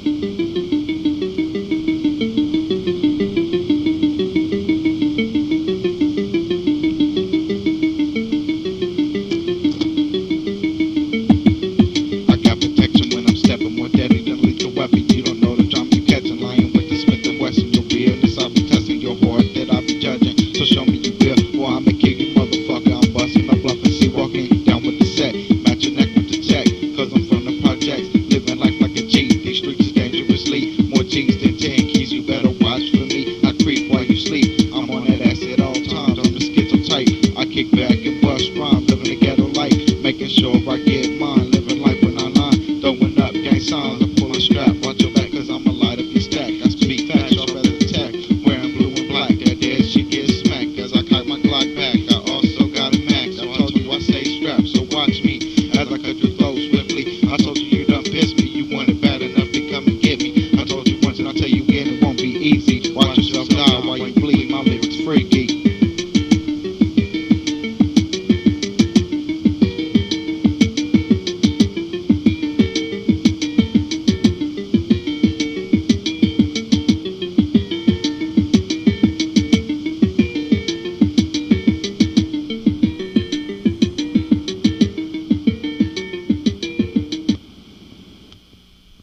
I got protection when I'm stepping, more deadly than lethal weapon. You don't know the drama you catching, lying with the Smith and Wesson. Your realness, I'll be testing your heart that I'll be judging. So show me you real, or I'm a kick you motherfucker. I'm busting my bluff and see walking down with the set. Match your neck with the check, cause I'm from the projects. Living life like a G, these streets is dangerously. More G's than 10 keys, you better watch for me. I creep while you sleep, I'm on that ass at all times. I'm the schizo type, I kick back and bust rhymes. Living the ghetto life, making sure I get mine. Living life when I line, throwing up gang signs.